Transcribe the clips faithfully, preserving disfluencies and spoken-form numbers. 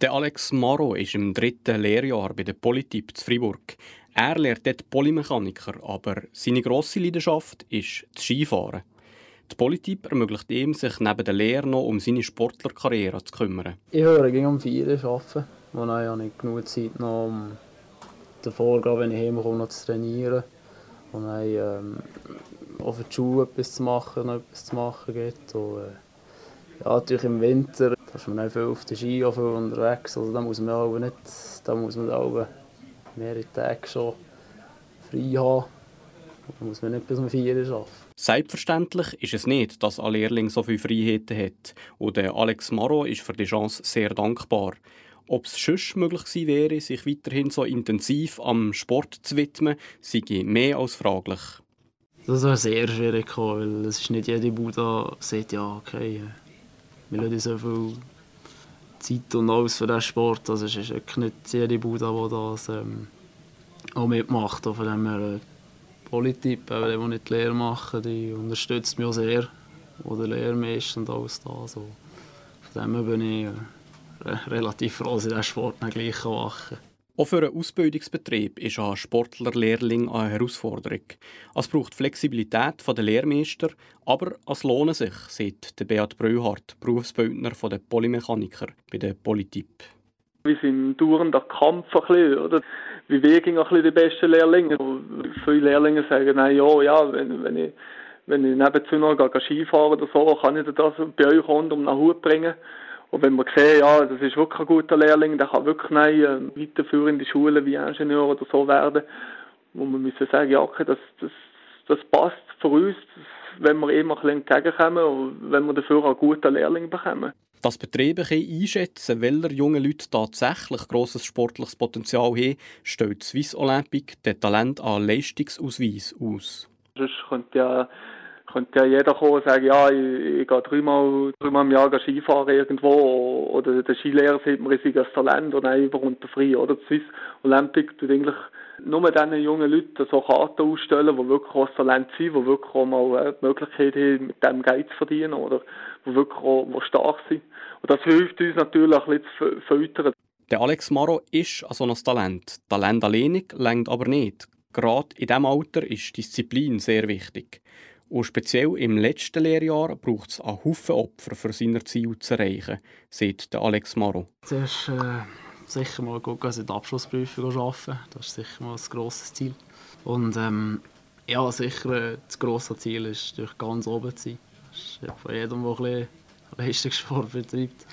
Der Alex Maro ist im dritten Lehrjahr bei der Polytyp zu Freiburg. Er lernt dort Polymechaniker, aber seine grosse Leidenschaft ist das Skifahren. Die Polytyp ermöglicht ihm, sich neben der Lehre noch um seine Sportlerkarriere zu kümmern. Ich höre ging um vier arbeiten, wo dann habe ich genug Zeit noch, um davor, wenn ich heimkomme, noch zu trainieren. Und dann ähm, auch für die Schule etwas zu machen, noch etwas zu machen gibt. Und, äh, ja, natürlich im Winter da ist man dann viel auf den Ski viel unterwegs. Also, da muss man auch nicht, da muss man auch mehrere Tage schon frei haben. Da muss man nicht bis um vier Uhr arbeiten. Selbstverständlich ist es nicht, dass ein Lehrling so viele Freiheiten hat. Und der Alex Maro ist für die Chance sehr dankbar. Ob es sonst möglich gewesen wäre, sich weiterhin so intensiv am Sport zu widmen, sei mehr als fraglich. Das war sehr schwierig, weil es ist nicht jede Bude sagt, ja, okay, wir lassen so viel Zeit und alles für diesen Sport. Also es ist wirklich nicht jede Bude, die das ähm, auch mitmacht. Von dem her, äh, Polytyp, die, die nicht die Lehre machen, die unterstützt mich auch sehr. Oder Lehrmeister und alles da. Also von dem her bin ich äh, relativ froh, dass ich diesen Sport nicht gleich machen kann. Auch für einen Ausbildungsbetrieb ist ein Sportlerlehrling eine Herausforderung. Es braucht Flexibilität der Lehrmeister, aber es lohnt sich, sagt Beat Breuhardt, Berufsbildner der Polymechaniker bei der Polytyp. Wir sind dauernd der Kampf ein bisschen, oder? Wir wägen ein bisschen die besten Lehrlinge. Viele Lehrlinge sagen, nein, ja, ja, wenn, wenn ich, wenn ich nebenzu noch Skifahren oder so, kann ich das bei euch unter um den Hut bringen. Und wenn wir sehen, ja, das ist wirklich ein guter Lehrling, der kann wirklich nein, weiterführen in die Schule wie Ingenieur oder so werden, wo wir müssen sagen, ja, okay, das, das, das passt für uns, wenn wir immer ein bisschen entgegenkommen und wenn wir dafür einen guten Lehrling bekommen. Dass Betriebe einschätzen, welche jungen Leute tatsächlich grosses sportliches Potenzial haben, stellt Swiss Olympic den Talent an Leistungsausweis aus. Sonst könnte ja könnte ja jeder kommen und sagen, ja, ich, ich gehe dreimal, dreimal im Jahr Skifahren irgendwo, oder der Skilehrer sieht man, ich sei ein Talent, und dann über unter frei, oder? Die Swiss Olympic tut eigentlich nur diesen jungen Leuten so Karten ausstellen, die wirklich auch ein Talent sind, die wirklich auch mal die Möglichkeit haben, mit dem Geld zu verdienen, oder die wirklich auch die stark sind. Und das hilft uns natürlich ein bisschen zu fördern. Der Alex Maro ist so ein Talent. Talent alleine reicht aber nicht. Gerade in diesem Alter ist Disziplin sehr wichtig. Und speziell im letzten Lehrjahr braucht es einen Haufen Opfer, für seine Ziele zu erreichen, sagt Alex Maro. Zuerst äh, sicher mal gucken, dass ich die Abschlussprüfung arbeite. Das ist sicher mal ein grosses Ziel. Und ähm, ja, sicher, das grosse Ziel ist, durch ganz oben zu sein. Das ist ja von jedem, der ein bisschen Leistungssport betreibt.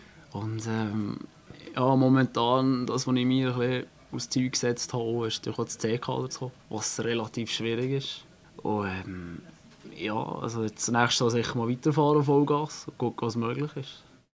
Und ähm, ja, momentan, das, was ich mir ein bisschen aus Ziel gesetzt habe, ist durch das C-Kader zu kommen, was relativ schwierig ist. Und ähm, ja, also jetzt nächstes Jahr sicher mal weiterfahren, Vollgas, und gucken, was möglich ist.